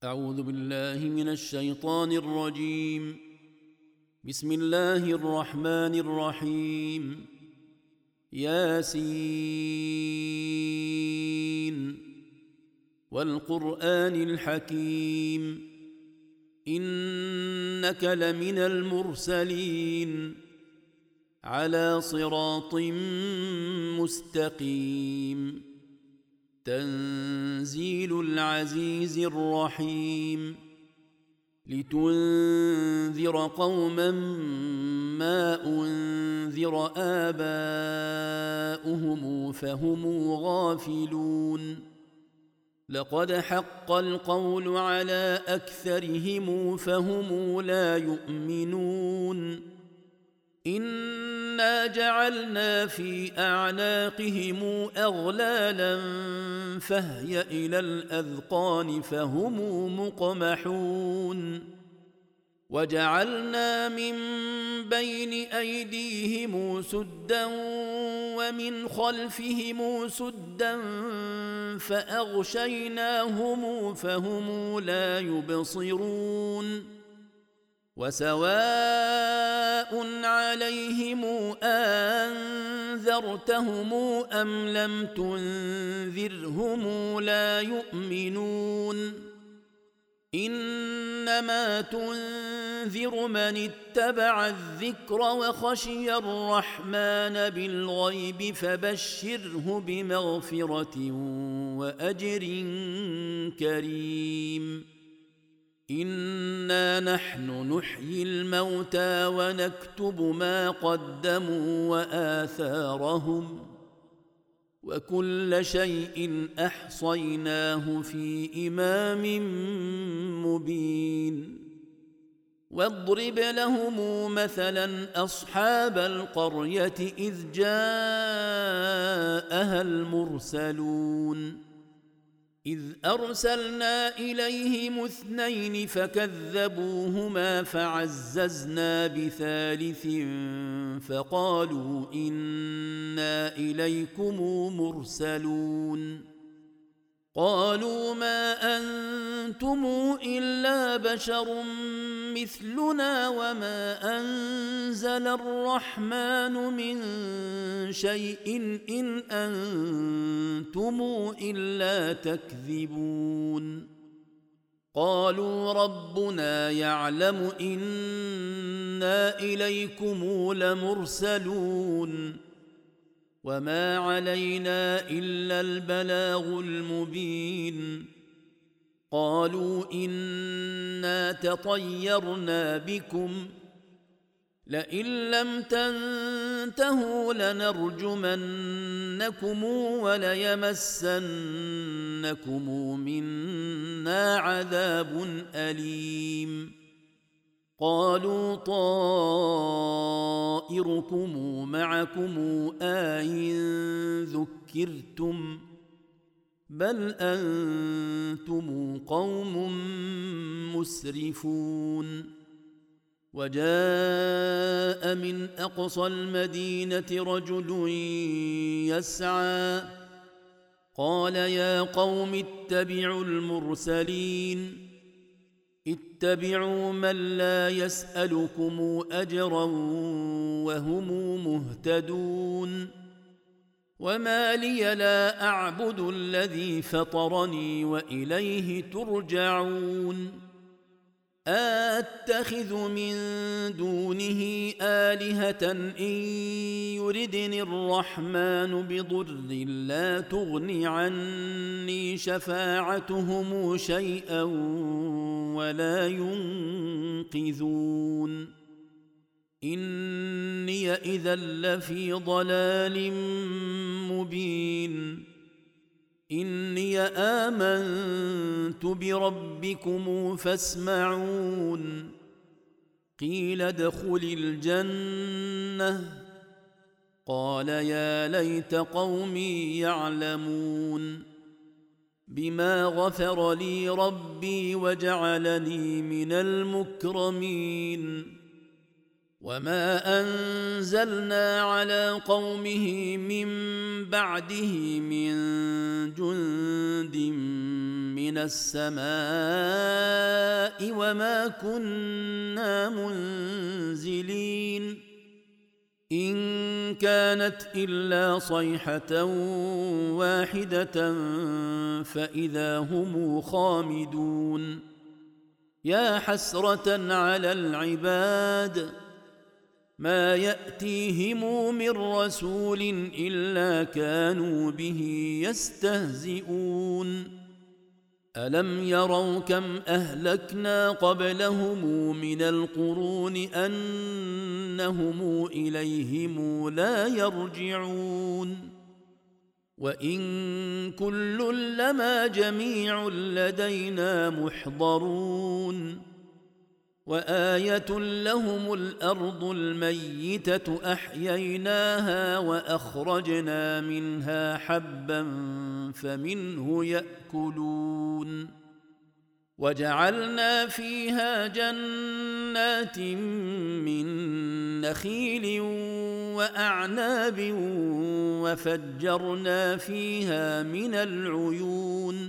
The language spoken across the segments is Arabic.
أعوذ بالله من الشيطان الرجيم. بسم الله الرحمن الرحيم. ياسين والقرآن الحكيم إنك لمن المرسلين على صراط مستقيم. تنزيل العزيز الرحيم لتنذر قوما ما أنذر آباؤهم فهم غافلون. لقد حق القول على أكثرهم فهم لا يؤمنون. إنا جعلنا في أعناقهم أغلالا فهي إلى الأذقان فهم مقمحون. وجعلنا من بين أيديهم سدا ومن خلفهم سدا فأغشيناهم فهم لا يبصرون. وسواء عليهم أنذرتهم أم لم تنذرهم لا يؤمنون. إنما تنذر من اتبع الذكر وخشي الرحمن بالغيب فبشره بمغفرة وأجر كريم. إنا نحن نحيي الموتى ونكتب ما قدموا وآثارهم وكل شيء أحصيناه في إمام مبين. واضرب لهم مثلا أصحاب القرية إذ جاءها المرسلون إذ أرسلنا إليهم اثنين فكذبوهما فعززنا بثالث فقالوا إنا إليكم مرسلون. قالوا ما أنتم إلا بشر مثلنا وما أنزل الرحمن من شيء إن أنتم إلا تكذبون. قالوا ربنا يعلم إنا إليكم لمرسلون وما علينا إلا البلاغ المبين. قالوا إنا تطيرنا بكم لئن لم تنتهوا لنرجمنكم وليمسنكم منا عذاب أليم. قالوا طائركم معكم أئن ذكرتم بل أنتم قوم مسرفون. وجاء من أقصى المدينة رجل يسعى قال يا قوم اتبعوا المرسلين اتبعوا من لا يسألكم أجرا وهم مهتدون. وما لي لا أعبد الذي فطرني وإليه ترجعون. أتخذ من دونه آلهة إن يردني الرحمن بضر لا تغن عني شفاعتهم شيئا ولا ينقذون. إني إذا لفي ضلال مبين. إني آمنت بربكم فاسمعون. قيل ادخل الجنة قال يا ليت قومي يعلمون. بما غفر لي ربي وجعلني من المكرمين. وما أنزلنا على قومه من بعده من جند من السماء وما كنا منزلين إن كانت إلا صيحة واحدة فإذا هم خامدون يا حسرة على العباد ما يأتيهم من رسول إلا كانوا به يستهزئون ألم يروا كم أهلكنا قبلهم من القرون أنهم إليهم لا يرجعون وإن كل لما جميع لدينا محضرون وآية لهم الأرض الميتة أحييناها وأخرجنا منها حبا فمنه يأكلون وجعلنا فيها جنات من نخيل وأعناب وفجرنا فيها من العيون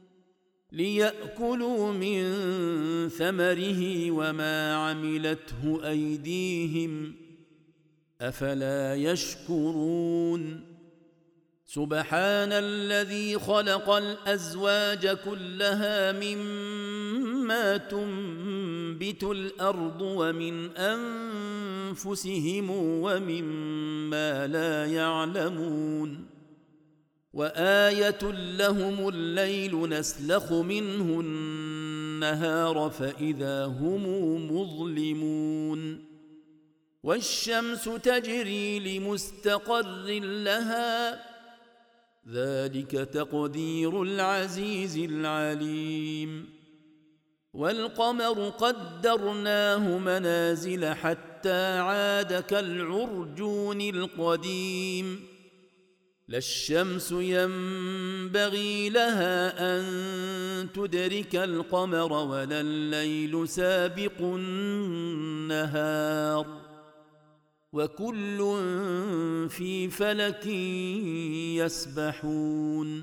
ليأكلوا من ثمره وما عملته أيديهم أفلا يشكرون سبحان الذي خلق الأزواج كلها مما تنبت الأرض ومن أنفسهم ومما لا يعلمون وآية لهم الليل نسلخ منه النهار فإذا هم مظلمون والشمس تجري لمستقر لها ذلك تقدير العزيز العليم والقمر قدرناه منازل حتى عاد كالعرجون القديم لا الشمس ينبغي لها أن تدرك القمر ولا الليل سابق النهار وكل في فلك يسبحون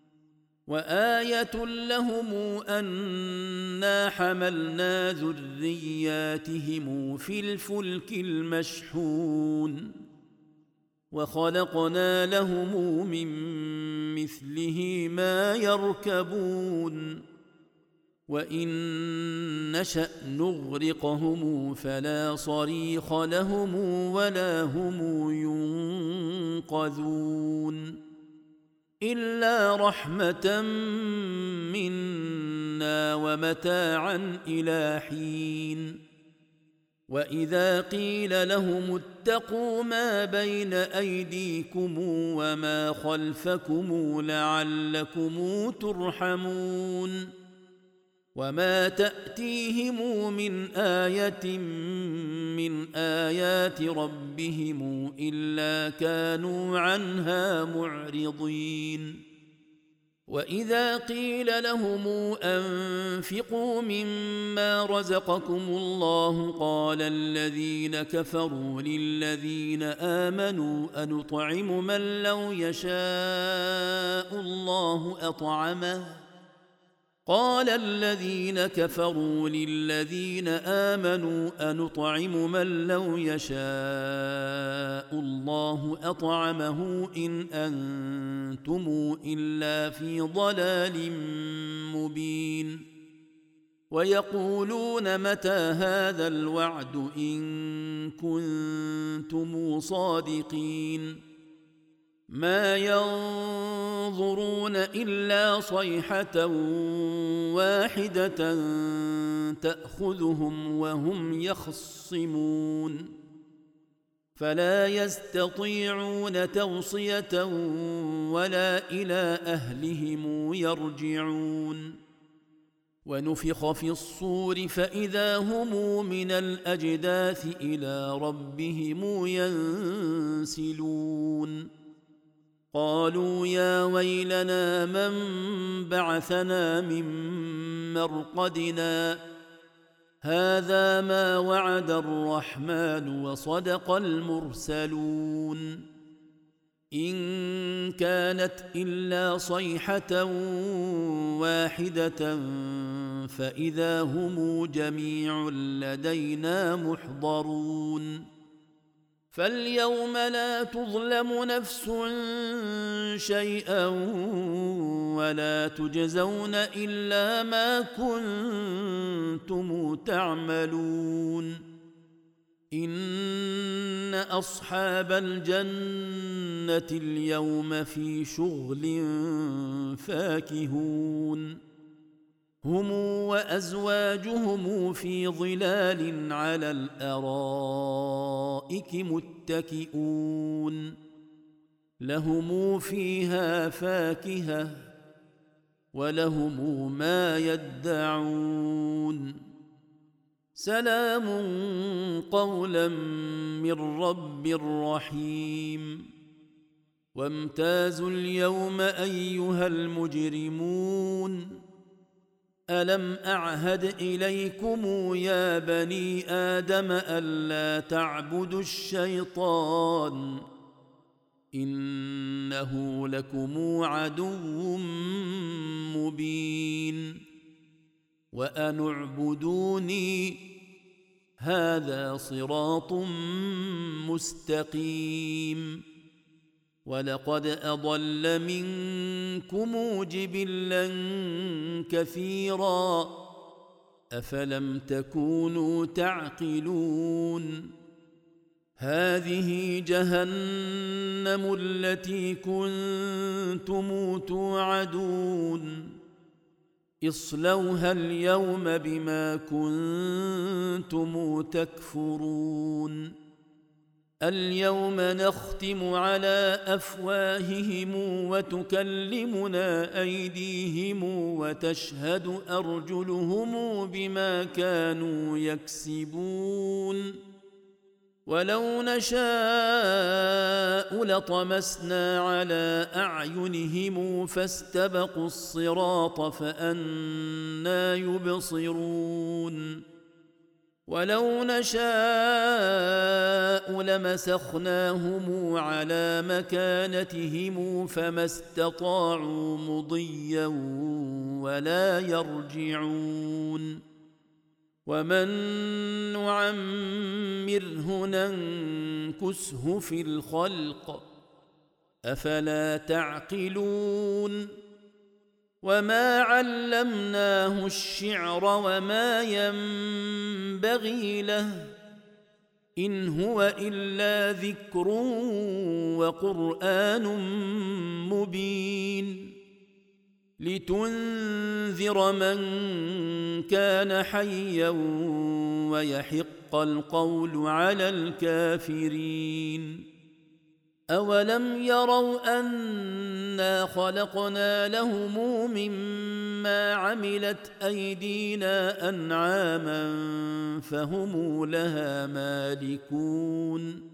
وآية لهم أنا حملنا ذرياتهم في الفلك المشحون وخلقنا لهم من مثله ما يركبون وإن نشأ نغرقهم فلا صريخ لهم ولا هم ينقذون إلا رحمة منا ومتاعا إلى حين وإذا قيل لهم اتقوا ما بين أيديكم وما خلفكم لعلكم ترحمون وما تأتيهم من آية من آيات ربهم إلا كانوا عنها معرضين وإذا قيل لهم أنفقوا مما رزقكم الله قال الذين كفروا للذين آمنوا أنطعم من لو يشاء الله أطعمه قال الذين كفروا للذين آمنوا أنطعم من لو يشاء الله أطعمه إن أنتم إلا في ضلال مبين ويقولون متى هذا الوعد إن كنتم صادقين ما ينظرون إلا صيحة واحدة تأخذهم وهم يخصمون فلا يستطيعون توصية ولا إلى أهلهم يرجعون ونفخ في الصور فإذا هم من الأجداث إلى ربهم ينسلون قالوا يا ويلنا من بعثنا من مرقدنا هذا ما وعد الرحمن وصدق المرسلون إن كانت إلا صيحة واحدة فإذا هم جميع لدينا محضرون فاليوم لا تظلم نفس شيئا ولا تجزون إلا ما كنتم تعملون إن أصحاب الجنة اليوم في شغل فاكهون هم وأزواجهم في ظلال على الأرائك متكئون لهم فيها فاكهة ولهم ما يدعون سلام قولا من رب رحيم وامتازوا اليوم أيها المجرمون ألم أعهد إليكم يا بني آدم ألا تعبدوا الشيطان إنه لكم عدو مبين وأن اعبدوني هذا صراط مستقيم ولقد أضل منكم جبلا كثيرا أفلم تكونوا تعقلون هذه جهنم التي كنتم توعدون اصلوها اليوم بما كنتم تكفرون اليوم نختم على أفواههم وتكلمنا أيديهم وتشهد أرجلهم بما كانوا يكسبون ولو نشاء لطمسنا على أعينهم فاستبقوا الصراط فأنى يبصرون ولو نشاء لمسخناهم على مكانتهم فما استطاعوا مضيا ولا يرجعون ومن نعمره ننكسه في الخلق أفلا تعقلون وما علمناه الشعر وما ينبغي له إن هو إلا ذكر وقرآن مبين لتنذر من كان حيا ويحق القول على الكافرين أولم يروا أنا خلقنا لهم مما عملت أيدينا أنعاما فهم لها مالكون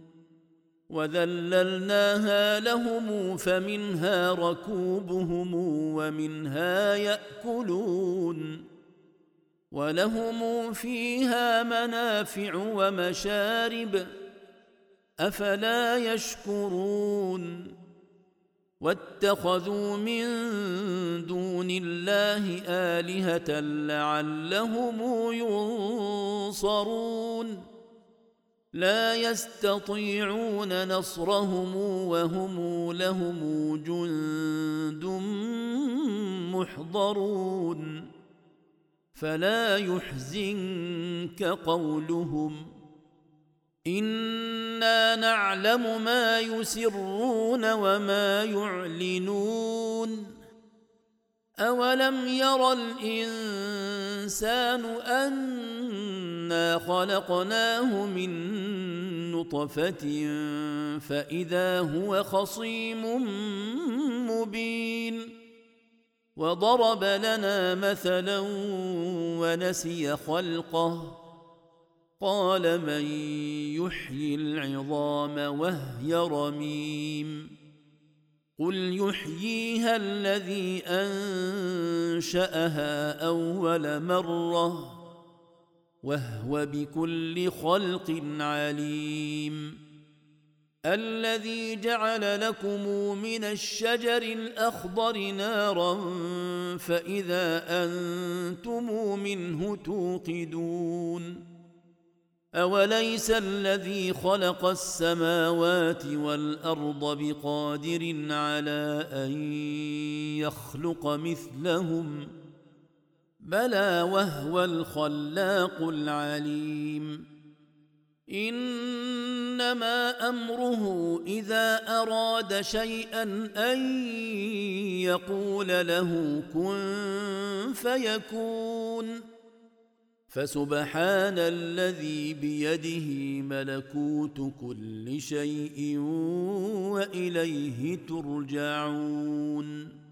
وذللناها لهم فمنها ركوبهم ومنها يأكلون ولهم فيها منافع ومشارب أفلا يشكرون واتخذوا من دون الله آلهة لعلهم ينصرون لا يستطيعون نصرهم وهم لهم جند محضرون فلا يحزنك قولهم إنا نعلم ما يسرون وما يعلنون أولم ير الإنسان أنا خلقناه من نطفة فإذا هو خصيم مبين وضرب لنا مثلا ونسي خلقه قال من يحيي العظام وهي رميم قل يحييها الذي أنشأها أول مرة وهو بكل خلق عليم الذي جعل لكم من الشجر الأخضر نارا فإذا أنتم منه توقدون أوليس الذي خلق السماوات والأرض بقادر على أن يخلق مثلهم بلى وهو الخلاق العليم إنما أمره إذا أراد شيئا أن يقول له كن فيكون فسبحان الذي بيده ملكوت كل شيء وإليه ترجعون